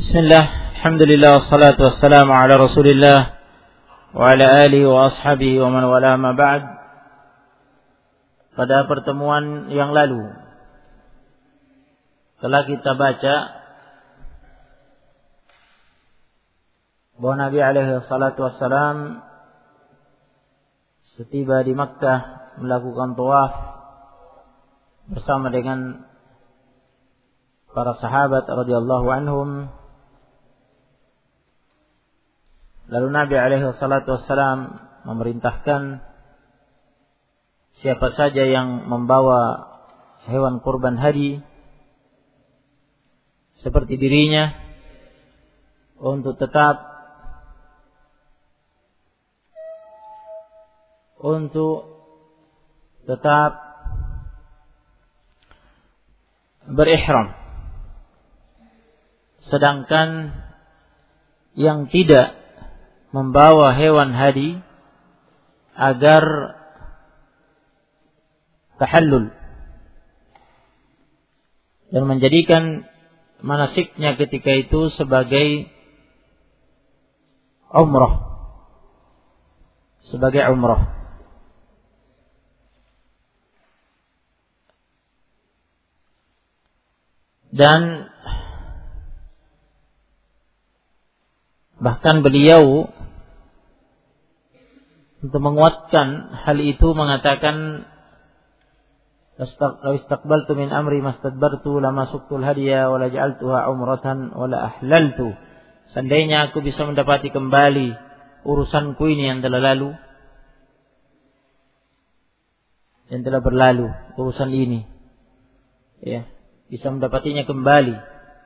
Bismillah, alhamdulillah, wassalatu wassalamu ala rasulillah wa ala alihi wa ashabihi wa man wala ma ba'd. Pada pertemuan yang lalu telah kita baca bahwa Nabi alaihi salatu wassalam setiba di Makkah melakukan tawaf bersama dengan para sahabat radhiyallahu anhum. Lalu Nabi alaihi salatu wassalam memerintahkan siapa saja yang membawa hewan kurban hadi seperti dirinya untuk tetap berihram. Sedangkan yang tidak membawa hewan hadi agar tahallul dan menjadikan manasiknya ketika itu sebagai umrah. Dan bahkan beliau untuk menguatkan hal itu mengatakan, "Law istaqbaltu min amri mastadbartu lama suqtul hadiya wa la ja'altuha umratan wa la ahlaltu." Seandainya aku bisa mendapati kembali urusanku ini yang telah lalu, yang telah berlalu, urusan ini, ya, bisa mendapatinya kembali,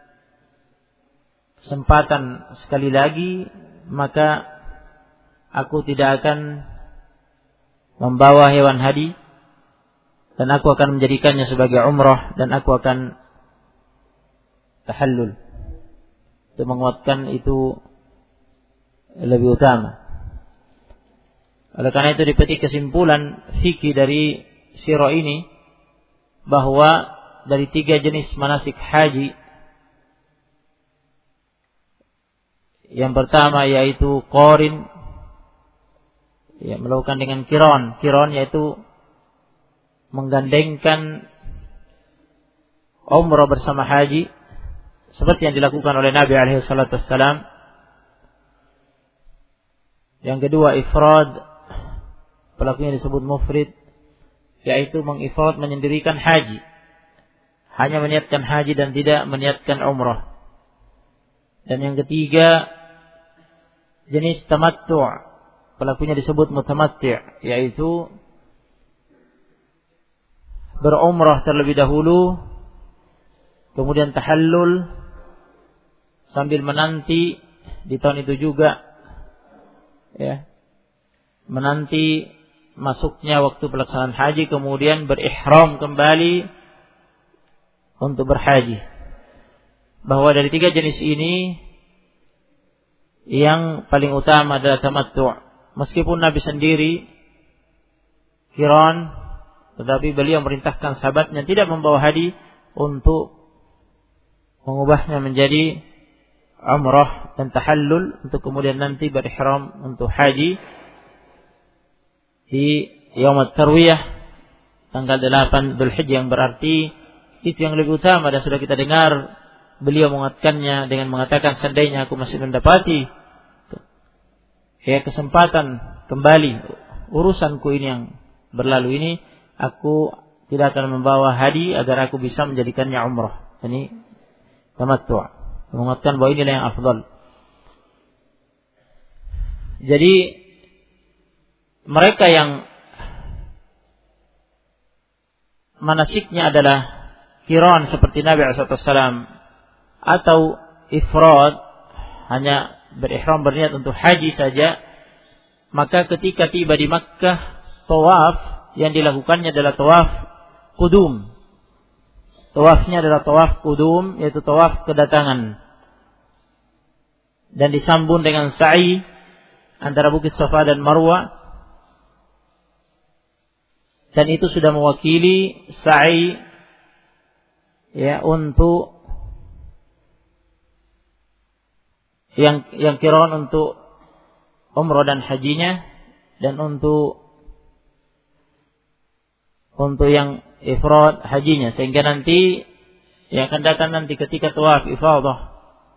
kesempatan sekali lagi, maka aku tidak akan membawa hewan hadi dan aku akan menjadikannya sebagai umrah dan aku akan tahallul. Untuk menguatkan itu lebih utama. Oleh karena itu dipetik kesimpulan fikih dari sirah ini bahwa dari 3 jenis manasik haji, yang pertama yaitu qarin, ya, melakukan dengan kiron. Kiron yaitu menggandengkan umrah bersama haji seperti yang dilakukan oleh Nabi alaihi salatu wassalam. Yang kedua ifrad, pelakunya disebut mufrid, yaitu mengifrad, menyendirikan haji, hanya meniatkan haji dan tidak meniatkan umrah. Dan yang ketiga jenis tamattu', pelakunya disebut mutamatti', yaitu berumrah terlebih dahulu, kemudian tahallul sambil menanti di tahun itu juga, ya, menanti masuknya waktu pelaksanaan haji, kemudian berihram kembali untuk berhaji. Bahwa dari 3 jenis ini yang paling utama adalah tamattu'. Meskipun Nabi sendiri qiran, tetapi beliau merintahkan sahabatnya tidak membawa hadi untuk mengubahnya menjadi umrah dan tahallul, untuk kemudian nanti berihram untuk haji di Yaum At-Tarwiyah tanggal 8 Dzulhijjah, yang berarti itu yang lebih utama. Dan sudah kita dengar beliau menguatkannya dengan mengatakan, seandainya aku masih mendapati kesempatan kembali urusanku ini yang berlalu ini, aku tidak akan membawa hadi agar aku bisa menjadikannya umrah. Ini tamattu', menguatkan bahwa inilah yang afdal. Jadi mereka yang manasiknya adalah qiran seperti Nabi SAW atau ifrad, hanya berihram berniat untuk haji saja, maka ketika tiba di Makkah, tawaf yang dilakukannya adalah tawaf qudum. Tawafnya adalah tawaf qudum, yaitu tawaf kedatangan, dan disambung dengan sa'i antara Bukit Safa dan Marwa. Dan itu sudah mewakili sa'i, ya, untuk yang qiran untuk umrah dan hajinya, dan untuk yang ifrad hajinya, sehingga nanti yang akan datang nanti ketika tawaf ifadah,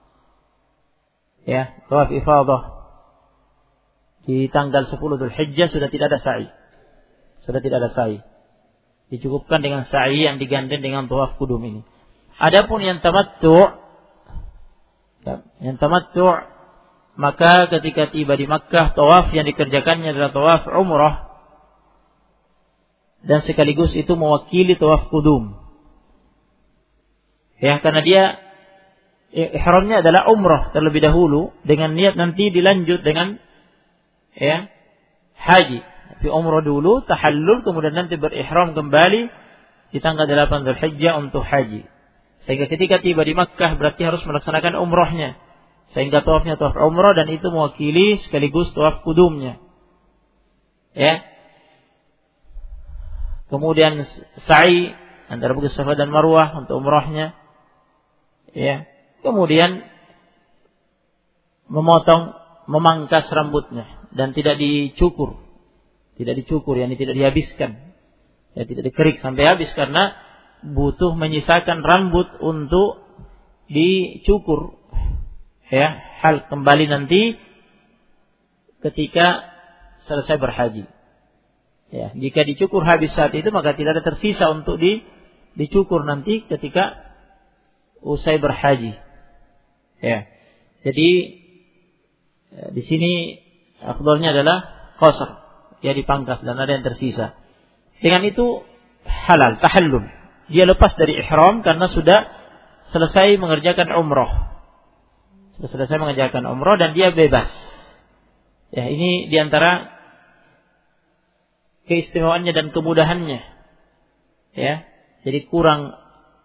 ya, tawaf ifadah di tanggal 10 Dzulhijjah sudah tidak ada sa'i. Sudah tidak ada sa'i. Dicukupkan dengan sa'i yang digandeng dengan tawaf qudum ini. Adapun yang tamattu', maka ketika tiba di Makkah, tawaf yang dikerjakannya adalah tawaf umrah, dan sekaligus itu mewakili tawaf qudum. Ya, karena dia ihramnya adalah umrah terlebih dahulu, dengan niat nanti dilanjut dengan ya haji. Tapi umrah dulu, tahallul, kemudian nanti berihram kembali di tanggal 8 Dzulhijjah untuk haji. Sehingga ketika tiba di Makkah berarti harus melaksanakan umrahnya. Sehingga tawafnya tawaf umrah, dan itu mewakili sekaligus tawaf qudumnya. Ya. Kemudian sa'i antara Bukit Safa dan Marwah untuk umrahnya. Ya. Kemudian memangkas rambutnya dan tidak dicukur. Tidak dicukur, yakni tidak dihabiskan. Ya, tidak dikerik sampai habis, karena butuh menyisakan rambut untuk dicukur. Ya, hal kembali nanti ketika selesai berhaji. Ya, jika dicukur habis saat itu, maka tidak ada tersisa untuk dicukur nanti ketika usai berhaji. Ya. Jadi di sini afdhalnya adalah qasr, ya, dipangkas dan ada yang tersisa. Dengan itu halal, tahallul. Dia lepas dari ihram karena sudah selesai mengerjakan umrah. Sudah selesai mengerjakan umrah dan dia bebas. Ya, ini diantara keistimewaannya dan kemudahannya. Ya, jadi kurang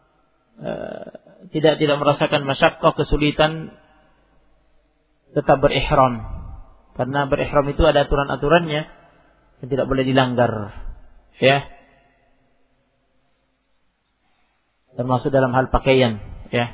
tidak merasakan masyaqqah, kesulitan tetap berihram. Karena berihram itu ada aturan-aturannya yang tidak boleh dilanggar. Ya. Termasuk dalam hal pakaian, ya.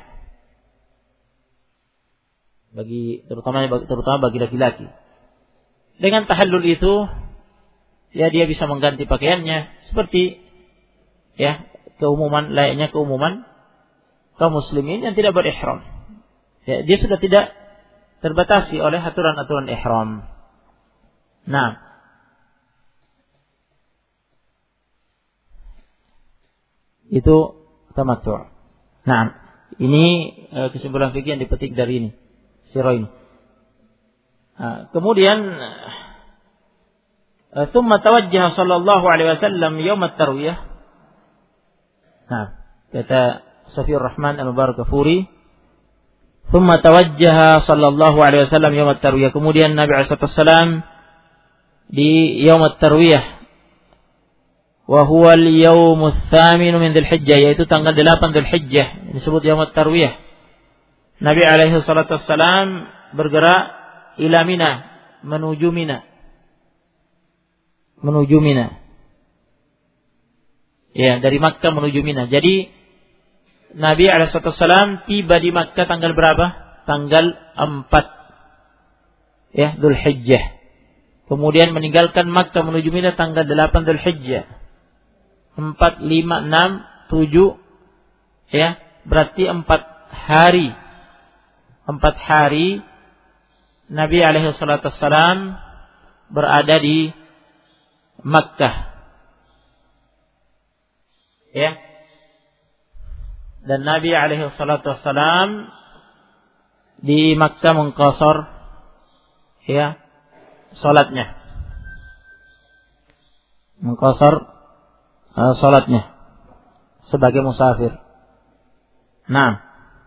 Terutama bagi laki-laki. Dengan tahallul itu, ya, dia bisa mengganti pakaiannya seperti, ya, layaknya keumuman kaum muslimin yang tidak berihram. Ya, dia sudah tidak terbatasi oleh aturan-aturan ihram. Nah, itu tamattu'. Nah, ini kesimpulan fikih yang dipetik dari ini. Sirah ini. Kemudian thumma tawajjaha sallallahu alaihi wasallam yaum at-tarwiyah. Nah, kata Safiyur Rahman Al-Mubarakfuri, thumma tawajjaha sallallahu alaihi wasallam yaum at-tarwiyah. Kemudian Nabi sallallahu alaihi wasallam di yaum at-tarwiyah, wa huwa al-yaum ats-tsamin min Dzulhijjah, yaitu tanggal 8 Dzulhijjah, disebut yaum at-tarwiyah. Nabi alaihi salatu wassalam bergerak ila Mina, menuju Mina. Ya, dari Makkah menuju Mina. Jadi Nabi alaihi salatu wassalam tiba di Makkah tanggal berapa? Tanggal 4 ya, Dzulhijjah. Kemudian meninggalkan Makkah menuju Mina tanggal 8 Dzulhijjah. 4, 5, 6, 7 ya, berarti 4 hari. 4 hari Nabi alaihi salatu wassalam berada di Makkah. Ya. Dan Nabi alaihi salatu wassalam di Makkah mengqasar, ya, salatnya. Mengqasar salatnya sebagai musafir. Nah,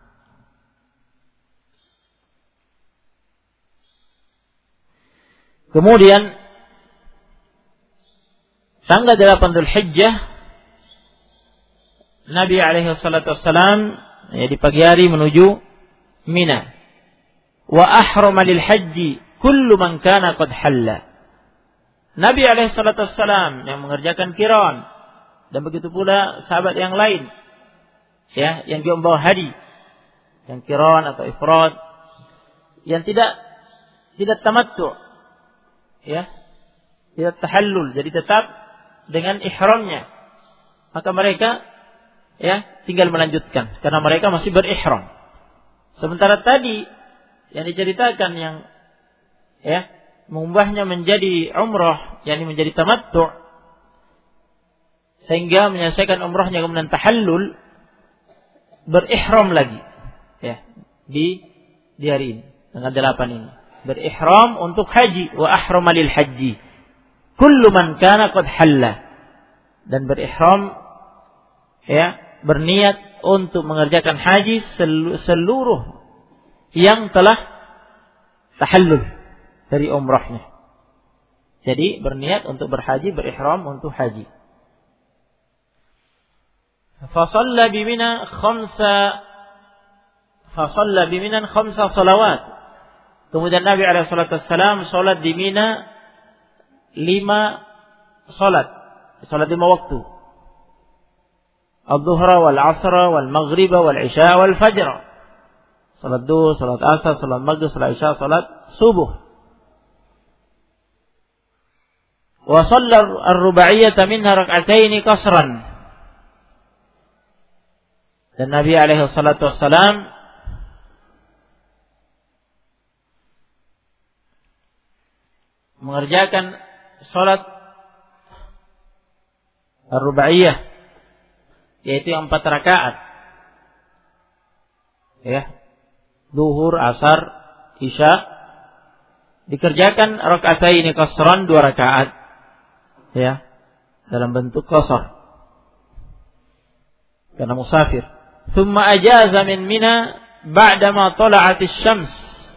kemudian tanggal 8 Dzulhijjah Nabi alaihi salatu wassalam, ya, di pagi hari menuju Mina. Wa ahrama lil haji kullu man kana qad halla. Nabi alaihi salatu wassalam yang mengerjakan qiran, dan begitu pula sahabat yang lain, ya, yang juga membawa hadi, yang qiran atau ifrad, yang tidak tamattu, ya, tidak tahallul, jadi tetap dengan ihramnya, maka mereka ya tinggal melanjutkan karena mereka masih berihram. Sementara tadi yang diceritakan yang ya mengubahnya menjadi umrah, yakni menjadi tamattu, sehingga menyelesaikan umrahnya kemudian tahallul, berihram lagi ya di hari ini tanggal 8 ini, berihram untuk haji, wa ahrama lil haji kullu man kana qad halla, dan berihram ya berniat untuk mengerjakan haji seluruh yang telah tahallul dari umrahnya. Jadi berniat untuk berhaji, berihram untuk haji. Fasalla bimina khamsa salawat. Kemudian Nabi alaihi salatu wassalam salat di Mina 5 salat 5 waktu. Al-Dhuhra wal-Asra wal-Maghriba wal-Isya wal-Fajr. Salat Duhur, salat Asar, salat Maghrib, salat Isya, salat Subuh. Wa shalla ar-ruba'iyyata minha rak'ataini qasran. Dan Nabi alaihi salatu wassalam mengerjakan salat ar-ruba'iyyah, yaitu 4 rakaat. Ya. Duhur, Asar, Isya dikerjakan raka'ataini qasran, 2 rakaat. Ya. Dalam bentuk qasar. Karena musafir. Thumma ajaza min Mina ba'dama tala'atis syams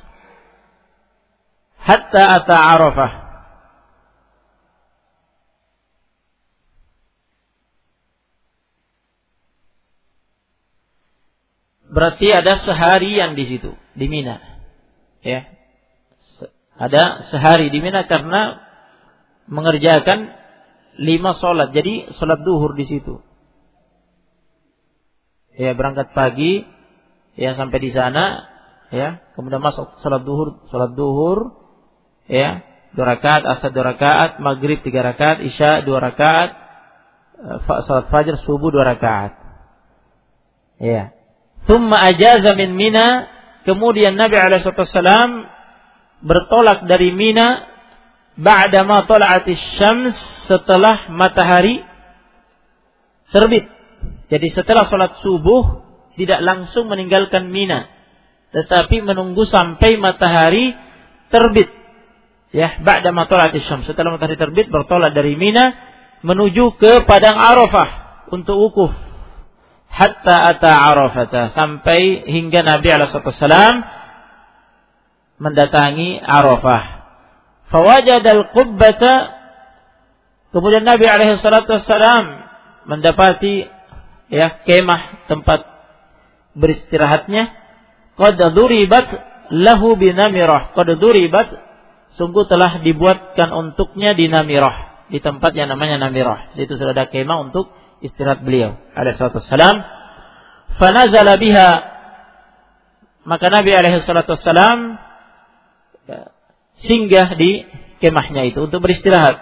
hatta ata Arafah. Berarti ada seharian di situ, di Mina. Ya. Ada sehari di Mina karena mengerjakan 5 salat. Jadi salat duhur di situ. Ya, berangkat pagi ya sampai di sana ya, kemudian masuk salat duhur ya, 2 rakaat, asar 2 rakaat, maghrib 3 rakaat, isya 2 rakaat, salat fajar, subuh 2 rakaat. Ya. Thumma ajaza min Mina, kemudian Nabi alaihi wasallam bertolak dari Mina ba'da ma tala'atis syams, setelah matahari terbit. Jadi setelah salat subuh tidak langsung meninggalkan Mina, tetapi menunggu sampai matahari terbit. Ya, ba'da ma tala'atis syams, setelah matahari terbit bertolak dari Mina menuju ke padang Arafah untuk wukuf. Hatta ata Arafah, sampai hingga Nabi alaihi wasallam mendatangi Arafah. Fawajadal qubbata, kemudian Nabi alaihi wasallam mendapati ya kemah tempat beristirahatnya. Qad duribat lahu binamirah, qad duribat, sungguh telah dibuatkan untuknya di Namirah, di tempat yang namanya Namirah. Situ sudah ada kemah untuk istirahat beliau alaihi salatu wassalam. Fanazala biha, maka Nabi alaihi salatu wassalam singgah di kemahnya itu untuk beristirahat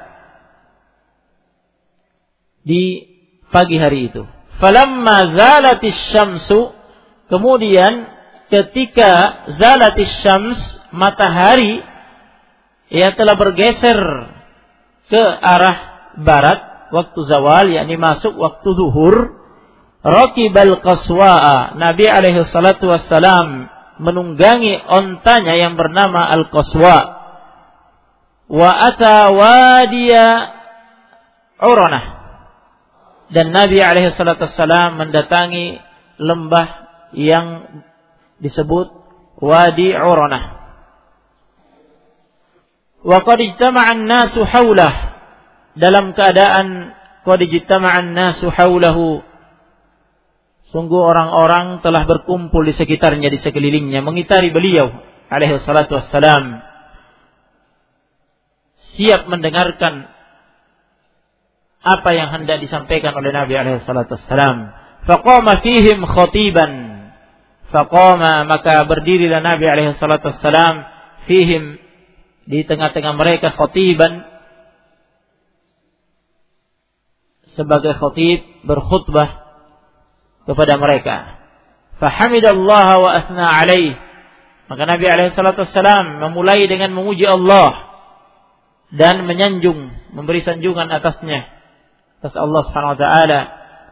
di pagi hari itu. Falamma zalatis syamsu, kemudian ketika zalatis syams, matahari ia telah bergeser ke arah barat, waktu zawal, yakni masuk waktu zuhur. Raqibal qaswa'a, Nabi alaihi salatu wassalam menunggangi ontanya yang bernama al-qaswa. Wa ata wadiya Uranah, dan Nabi alaihi salatu wassalam mendatangi lembah yang disebut Wadi Uranah. Wa qad ijtama'an nasu haulah, dalam keadaan qad ijtama'an nasu haulahu, sungguh orang-orang telah berkumpul di sekitarnya, di sekelilingnya, mengitari beliau alaihi salatu wassalam, siap mendengarkan apa yang hendak disampaikan oleh Nabi alaihi salatu wassalam. Faqama fihim khatiban Faqama, maka berdirilah Nabi alaihi salatu wassalam fihim, di tengah-tengah mereka, khatiban, sebagai khatib, berkhutbah kepada mereka. Fahamidallaha wa athna alaih, maka Nabi alaihi salatu wassalam memulai dengan memuji Allah dan menyanjung, memberi sanjungan atasnya, atas Allah Subhanahu wa taala.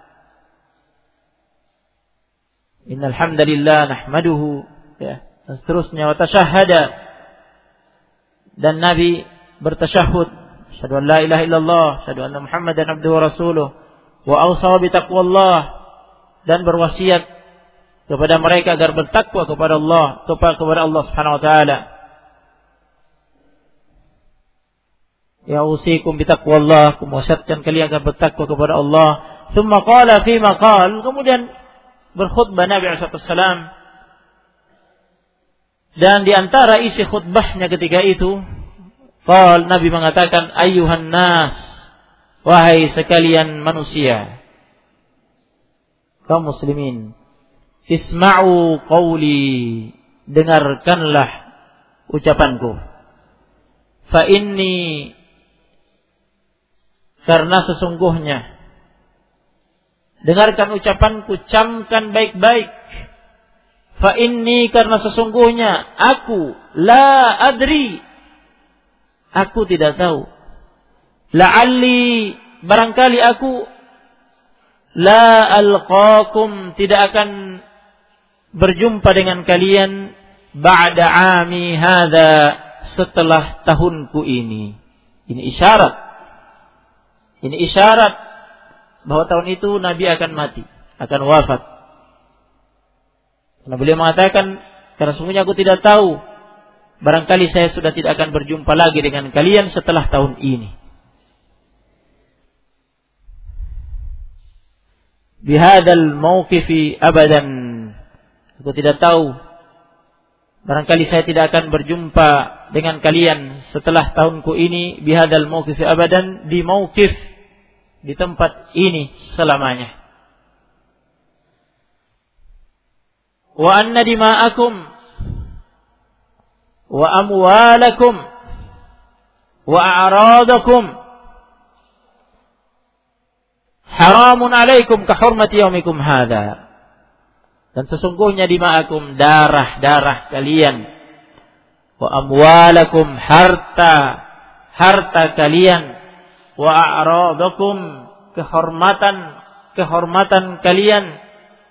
Innal hamdalillah nahmaduhu, ya, dan seterusnya. Wa tasyahhada, dan Nabi bertasyahud, asyhadu an la ilaha illallah, asyhadu anna Muhammadan abduhu wa rasuluh, wa awsa bi taqwallah, dan berwasiat kepada mereka agar bertakwa kepada Allah, kepada Allah Subhanahu wa taala. Ya usikum bi taqwallah, kuwasiatkan kalian agar bertakwa kepada Allah. Tsumma qala fi maqal, kemudian berkhutbah Nabi SAW, dan di antara isi khutbahnya ketika itu, Nabi mengatakan, ayyuhan nas, wahai sekalian manusia, kaum muslimin, isma'u qawli, dengarkanlah ucapanku. Fa inni, karena sesungguhnya, dengarkan ucapanku, camkan baik-baik. Fa inni, karena sesungguhnya aku, la adri, aku tidak tahu. La'alli, barangkali aku, la alqakum, tidak akan berjumpa dengan kalian, ba'da ami hadha, setelah tahunku ini. Ini isyarat bahwa tahun itu Nabi akan mati, akan wafat. Karena beliau mengatakan, karena sungguhnya aku tidak tahu, barangkali saya sudah tidak akan berjumpa lagi dengan kalian setelah tahun ini. Bihadal mauqifi abadan, aku tidak tahu, barangkali saya tidak akan berjumpa dengan kalian setelah tahunku ini. Bihadal mauqifi abadan, di mauqif, di tempat ini selamanya. Wa anna dima'akum wa amwalakum wa a'radakum haramun alaikum ka hurmati yaumikum hadha. Dan sesungguhnya dima'akum, darah kalian, wa amwalakum, harta kalian, wa a'radakum, kehormatan kalian,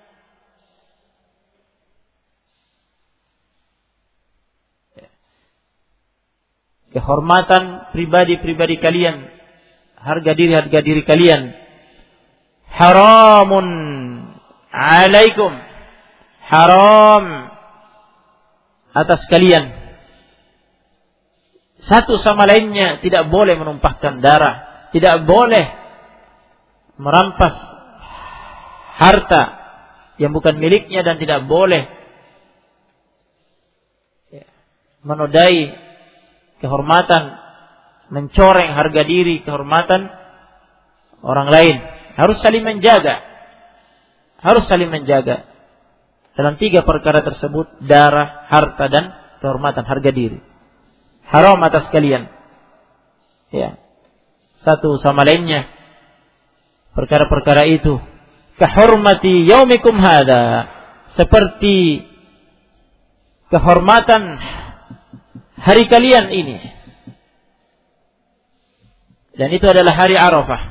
kehormatan pribadi kalian, harga diri kalian, haramun alaikum, haram atas kalian. Satu sama lainnya tidak boleh menumpahkan darah, tidak boleh merampas harta yang bukan miliknya, dan tidak boleh menodai kehormatan, mencoreng harga diri, kehormatan orang lain. Harus saling menjaga. Dalam 3 perkara tersebut, darah, harta, dan kehormatan, harga diri, haram atas kalian. Ya, satu sama lainnya. Perkara-perkara itu, kahurmati yaumikum hadha, seperti kehormatan hari kalian ini. Dan itu adalah hari Arafah.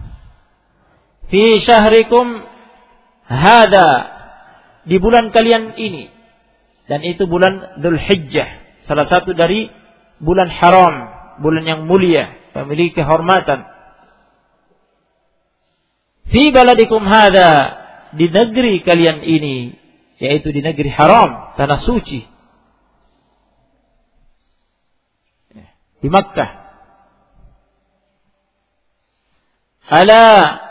Fi syahrikum hadha, di bulan kalian ini. Dan itu bulan Dzulhijjah, salah satu dari bulan haram, bulan yang mulia, memiliki kehormatan. Fi baladikum hadha, di negeri kalian ini, yaitu di negeri haram, tanah suci, di Makkah. Ala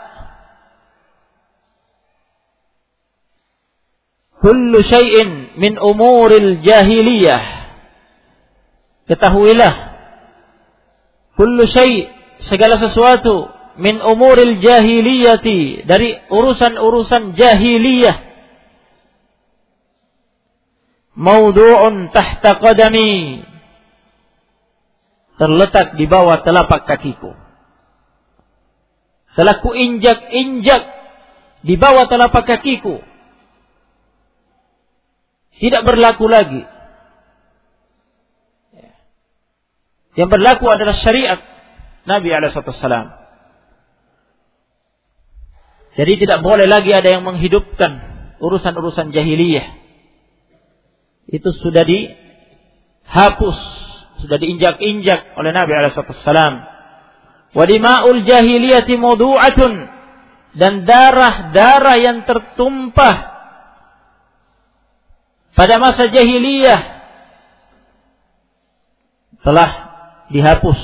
kullu syai'in min umuril jahiliyah, ketahuilah, kullu syai', segala sesuatu, min umuril jahiliyati, dari urusan-urusan jahiliyah, mawdu'un tahta qadami, terletak di bawah telapak kakiku. Telah ku injak-injak di bawah telapak kakiku. Tidak berlaku lagi. Yang berlaku adalah syariat Nabi SAW. Jadi tidak boleh lagi ada yang menghidupkan urusan-urusan jahiliyah. Itu sudah dihapus, sudah diinjak-injak oleh Nabi SAW. Wa dima'ul jahiliyati mawdu'atun, dan darah-darah yang tertumpah pada masa jahiliyah telah dihapus,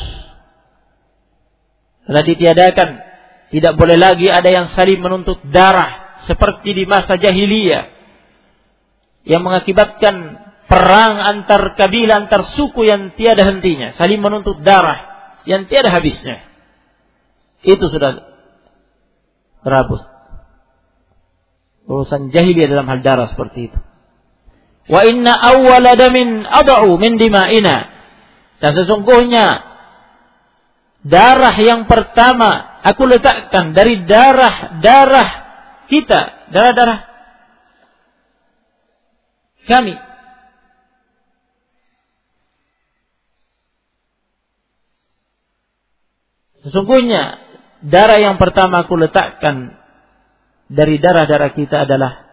telah ditiadakan. Tidak boleh lagi ada yang saling menuntut darah seperti di masa jahiliyah yang mengakibatkan perang antar kabilah, antar suku yang tiada hentinya, saling menuntut darah yang tiada habisnya. Itu sudah terhapus. Urusan jahiliyah dalam hal darah seperti itu. Wa inna awwala damin ad'u min dima'ina, dan sesungguhnya darah yang pertama aku letakkan dari darah-darah kita, darah-darah kami. Sesungguhnya darah yang pertama aku letakkan dari darah-darah kita adalah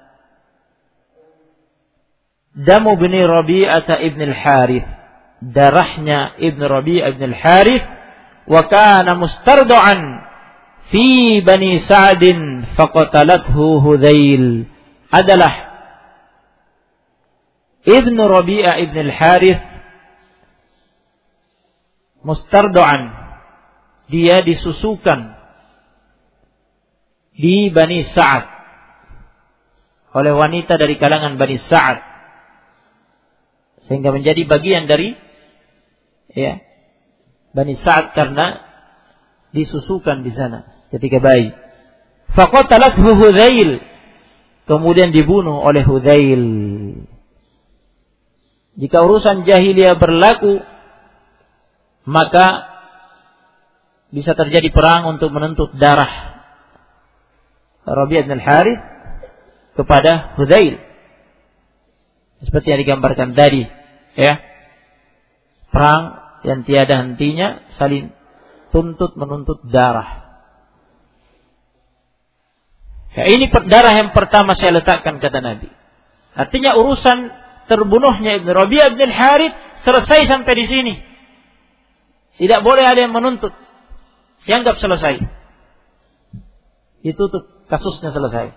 damu bin Rabi'ah ibn al-Harith, darahnya Ibn Rabi'ah ibn al-Harith, wa kana mustardu'an fi Bani Sa'din faqatalathu Hudzail, adalah Ibn Rabi'ah ibn al-Harith mustardu'an, dia disusukan di Bani Sa'ad oleh wanita dari kalangan Bani Sa'ad, sehingga menjadi bagian dari Bani Sa'ad karena disusukan di sana ketika bayi. Faqatalathu Hudzail, kemudian dibunuh oleh Hudzail. Jika urusan jahiliyah berlaku, maka bisa terjadi perang untuk menuntut darah Rabi'ah bin al-Harith kepada Hudzail, seperti yang digambarkan tadi, perang yang tiada hentinya, saling tuntut menuntut darah. Ini darah yang pertama saya letakkan, kata Nabi. Artinya urusan terbunuhnya Ibn Rabi'ah bin al-Harith selesai sampai di sini. Tidak boleh ada yang menuntut, dianggap selesai. Ditutup, kasusnya selesai.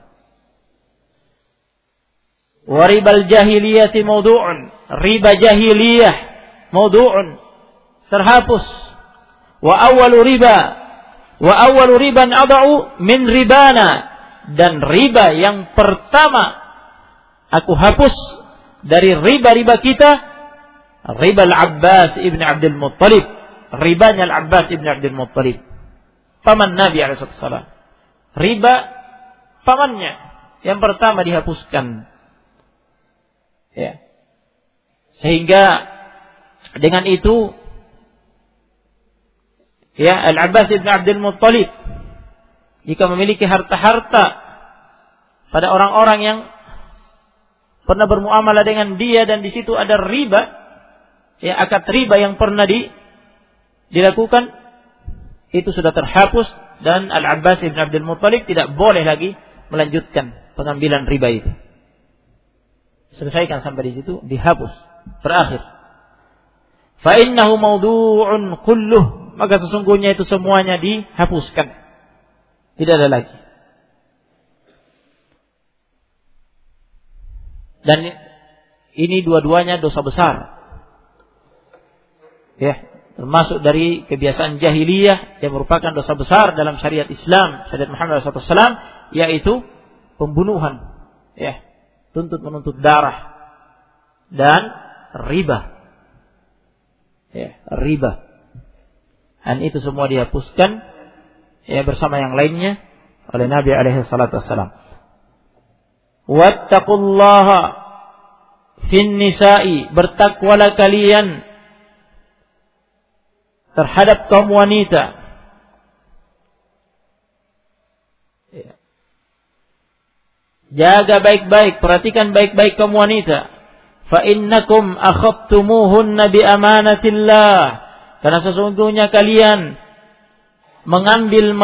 Wa ribal jahiliyati mawdu'un, riba jahiliyah mawdu'un, terhapus. Wa awwalu riban ad'u min ribana, dan riba yang pertama aku hapus dari riba-riba kita, riba Al-Abbas ibn Abdul Muttalib, ribanya Al-Abbas ibn Abdul Muttalib, paman Nabi SAW. Riba pamannya yang pertama dihapuskan. Sehingga dengan itu Al-Abbas ibn Abdul Muttalib jika memiliki harta-harta pada orang-orang yang pernah bermuamalah dengan dia dan di situ ada riba, akad riba yang pernah dilakukan, itu sudah terhapus, dan Al-Abbas ibn Abdul Muttalib tidak boleh lagi melanjutkan pengambilan riba itu. Selesaikan sampai di situ, dihapus, berakhir. Fa innahu mawdu'un kulluh, maka sesungguhnya itu semuanya dihapuskan, tidak ada lagi. Dan ini dua-duanya dosa besar, termasuk dari kebiasaan jahiliyah yang merupakan dosa besar dalam syariat Islam, syariat Muhammad SAW, yaitu pembunuhan, tuntut menuntut darah, dan riba, riba. Dan itu semua dihapuskan bersama yang lainnya oleh Nabi alaihi salatu wassalam. Wattaqullaha fin nisa'i, bertakwalah kalian terhadap kaum wanita. Jaga baik-baik, perhatikan baik-baik kaum wanita. Fa innakum akhadtumuhunna bi amanatillah. Karena sesungguhnya kalian mengambil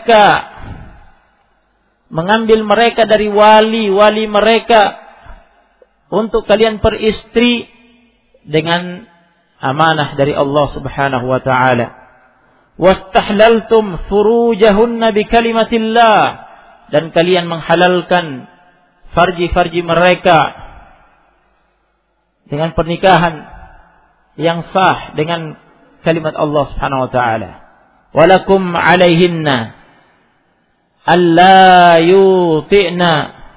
mereka dari wali mereka untuk kalian peristri dengan amanah dari Allah Subhanahu wa taala. Wastahlaltum furujahunna bi kalimatillah, dan kalian menghalalkan farji-farji mereka dengan pernikahan yang sah dengan kalimat Allah Subhanahu wa taala. Walakum 'alaihinna alla yuti'na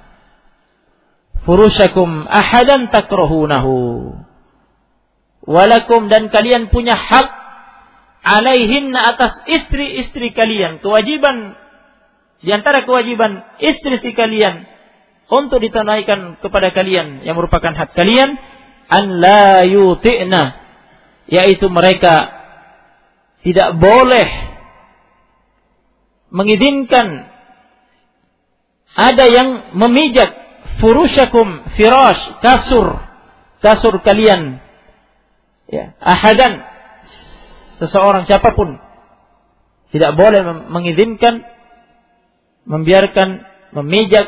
furushakum ahadan takrahunahu. Walakum, dan kalian punya hak, 'alaihinna, atas istri-istri kalian. Kewajiban, di antara kewajiban istri-istri kalian untuk ditunaikan kepada kalian yang merupakan hak kalian, an la yuti'na, yaitu mereka tidak boleh mengizinkan ada yang memijak furushakum, firash, kasur kalian, ya, ahadan, seseorang siapapun tidak boleh mengizinkan, membiarkan memijak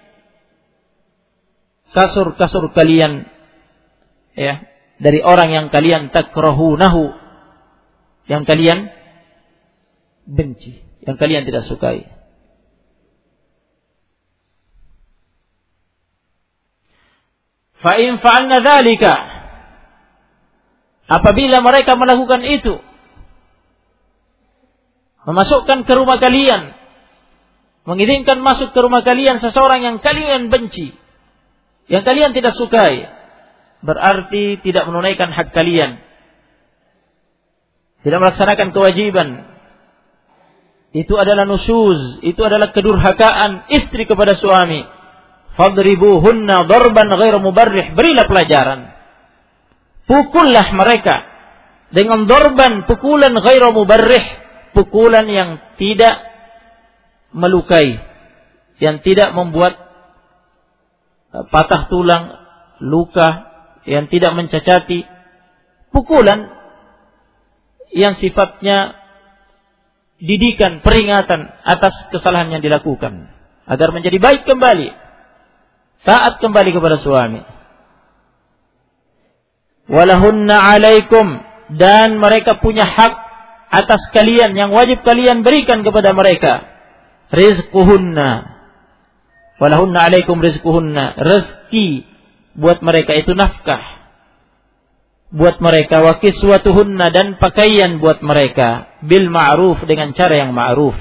kasur kalian, ya, dari orang yang kalian takrahunahu, yang kalian benci, yang kalian tidak sukai. Fa in fa'alna dzalika, apabila mereka melakukan itu, memasukkan ke rumah kalian, mengizinkan masuk ke rumah kalian seseorang yang kalian benci, yang kalian tidak sukai, berarti tidak menunaikan hak kalian, tidak melaksanakan kewajiban. Itu adalah nusyuz, itu adalah kedurhakaan istri kepada suami. Fadribuhunna darban ghairu mubarrih, berilah pelajaran, pukullah mereka dengan darban, pukulan ghairu mubarrih, pukulan yang tidak melukai, yang tidak membuat patah tulang, luka, yang tidak mencacati, pukulan yang sifatnya didikan, peringatan atas kesalahan yang dilakukan, agar menjadi baik kembali, taat kembali kepada suami. Walahunna 'alaikum, dan mereka punya hak atas kalian yang wajib kalian berikan kepada mereka. Rizquhunna, walahunna 'alaikum rizquhunna, rezeki buat mereka itu nafkah buat mereka, wa kiswatuhunna, dan pakaian buat mereka, bil ma'ruf, dengan cara yang ma'ruf.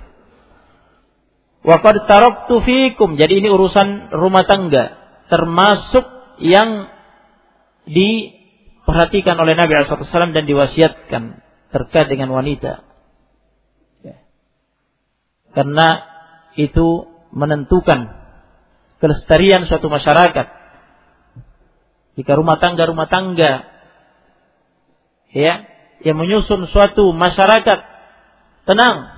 Wa qad taraktu fikum, jadi ini urusan rumah tangga, termasuk yang diperhatikan oleh Nabi SAW dan diwasiatkan terkait dengan wanita, ya. Karena itu menentukan kelestarian suatu masyarakat. Jika rumah tangga, ya, yang menyusun suatu masyarakat tenang,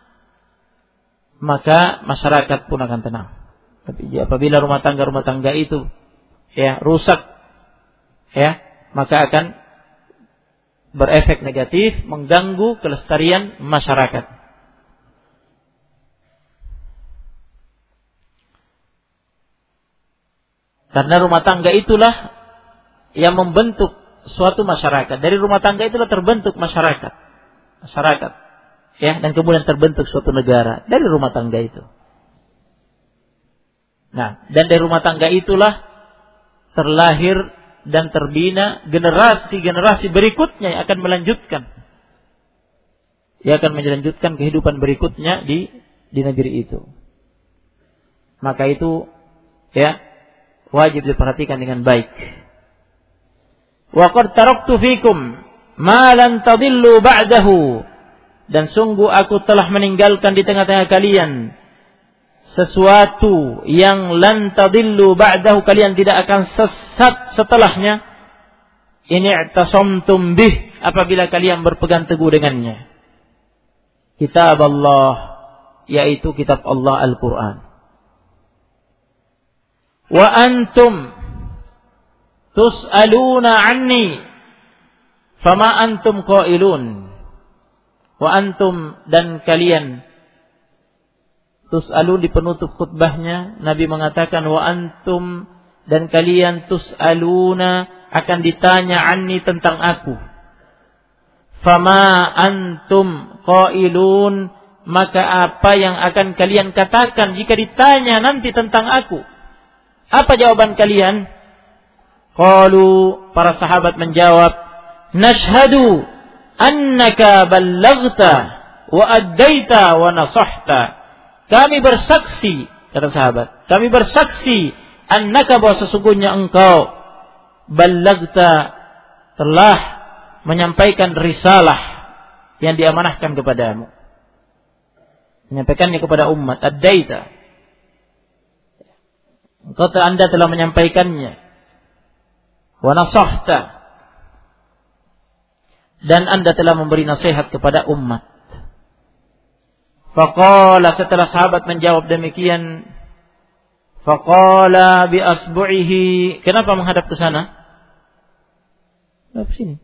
maka masyarakat pun akan tenang. Tapi apabila rumah tangga itu, ya, rusak, ya, maka akan berefek negatif, mengganggu kelestarian masyarakat. Karena rumah tangga itulah yang membentuk suatu masyarakat. Dari rumah tangga itulah terbentuk masyarakat. Ya, dan kemudian terbentuk suatu negara dari rumah tangga itu. Nah, dan dari rumah tangga itulah terlahir dan terbina generasi berikutnya yang akan melanjutkan. Yang akan melanjutkan kehidupan berikutnya di negeri itu. Maka itu, ya, wajib diperhatikan dengan baik. Wa qad taraktu fikum ma lan tadillu ba'dahu, dan sungguh aku telah meninggalkan di tengah-tengah kalian sesuatu yang lan tadillu ba'dahu, kalian tidak akan sesat setelahnya, ini i'tasamtum bih, apabila kalian berpegang teguh dengannya. Kitab Allah, yaitu kitab Allah Al-Quran. Wa antum tus'aluna anni fama antum qailun. Wa antum, dan kalian, tus'alun di penutup khutbahnya Nabi mengatakan wa antum, dan kalian tus'aluna, akan ditanya anni, tentang aku. Fama antum qailun, maka apa yang akan kalian katakan jika ditanya nanti tentang aku? Apa jawaban kalian? Qalu, para sahabat menjawab, nashhadu annaka ballaghta wa addaita wa nasahta. Kami bersaksi, kata sahabat, kami bersaksi annaka, bahwa sesungguhnya engkau ballaghta, telah menyampaikan risalah yang diamanahkan kepadamu, menyampaikannya kepada umat. Addaita, engkau, Anda telah menyampaikannya. Wa nasahta, dan Anda telah memberi nasihat kepada umat. Faqala, setelah sahabat menjawab demikian, faqala bi asbu'ihi. Kenapa menghadap ke sana? Ke sini.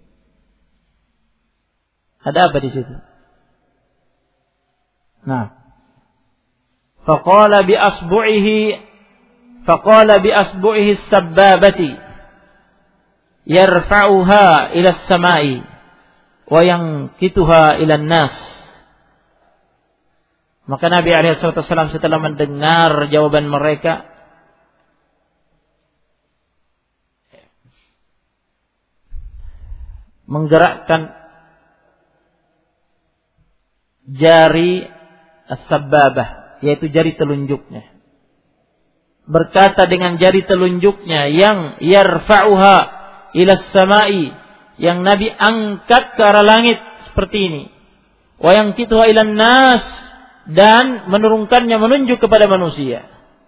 Ada apa di situ? Nah. Faqala bi asbu'ihi as-sabbabati yarfa'uha ila as-sama'i wa yanqituha ila an-nas. Maka Nabi SAW setelah mendengar jawaban mereka, menggerakkan jari as-sabbabah, yaitu jari telunjuknya. Berkata dengan jari telunjuknya yang yarfa'uha ila as-sama'i, yang Nabi angkat ke arah langit seperti ini. Wa yanqituha ila an-nas, dan menurunkannya menunjuk kepada manusia.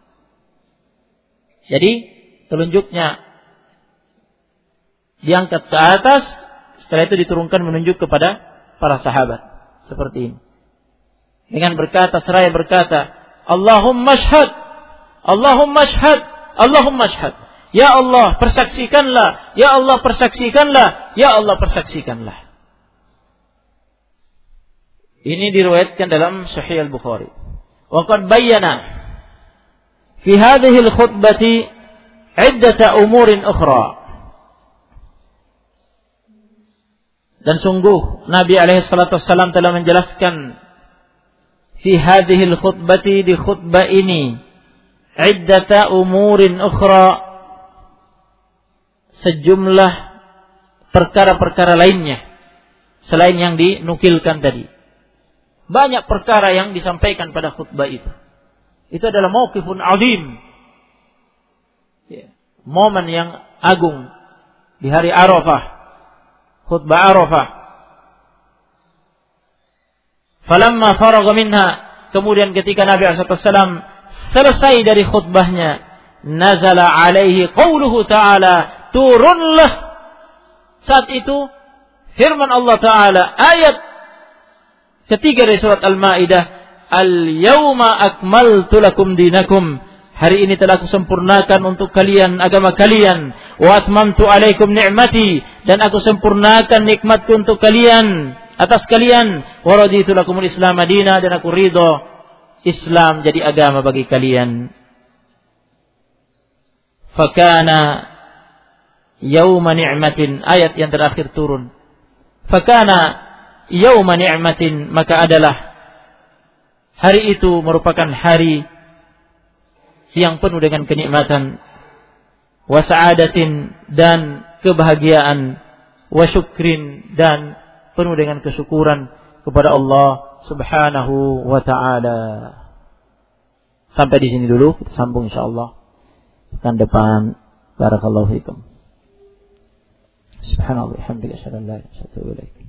Jadi telunjuknya diangkat ke atas, setelah itu diturunkan menunjuk kepada para sahabat seperti ini. Dengan berkata, seraya berkata, Allahumma syhad, Allahumma syhad, Allahumma syhad. Ya Allah, persaksikanlah, ya Allah, persaksikanlah, ya Allah, persaksikanlah. Ini diriwayatkan dalam Sahih Al-Bukhari. Wa qad bayyana fi hadhihi al-khutbati 'iddata umurin ukhra. Dan sungguh Nabi alaihi salatu wassalam telah menjelaskan fi hadhihi al-khutbati, di khutbah ini, 'iddata umurin ukhra, sejumlah perkara-perkara lainnya selain yang dinukilkan tadi. Banyak perkara yang disampaikan pada khutbah itu. Itu adalah mauqifun azim. Momen yang agung di hari Arafah. Khutbah Arafah. Falamma faragha minha, kemudian ketika Nabi SAW selesai dari khutbahnya, nazala alaihi qauluhu ta'ala, turunlah saat itu firman Allah Ta'ala, ayat ketiga dari surat Al-Maidah, al-yawma akmaltu lakum dinakum, hari ini telah kusempurnakan untuk kalian agama kalian, wa atmamtu alaikum ni'mati, dan aku sempurnakan nikmatku untuk kalian, atas kalian, wa raditu lakumul Islam madina, dan aku ridho Islam jadi agama bagi kalian. Fakana yawma ni'matin, ayat yang terakhir turun. Fakana yawma ni'matin, maka adalah hari itu merupakan hari yang penuh dengan kenikmatan, wa sa'adatin, dan kebahagiaan, wa syukrin, dan penuh dengan kesyukuran kepada Allah Subhanahu wa ta'ala. Sampai di sini dulu, kita sambung insyaallah pekan depan. Barakallahu fikum. Subhanallah, alhamdulillah, la ilaha illa anta,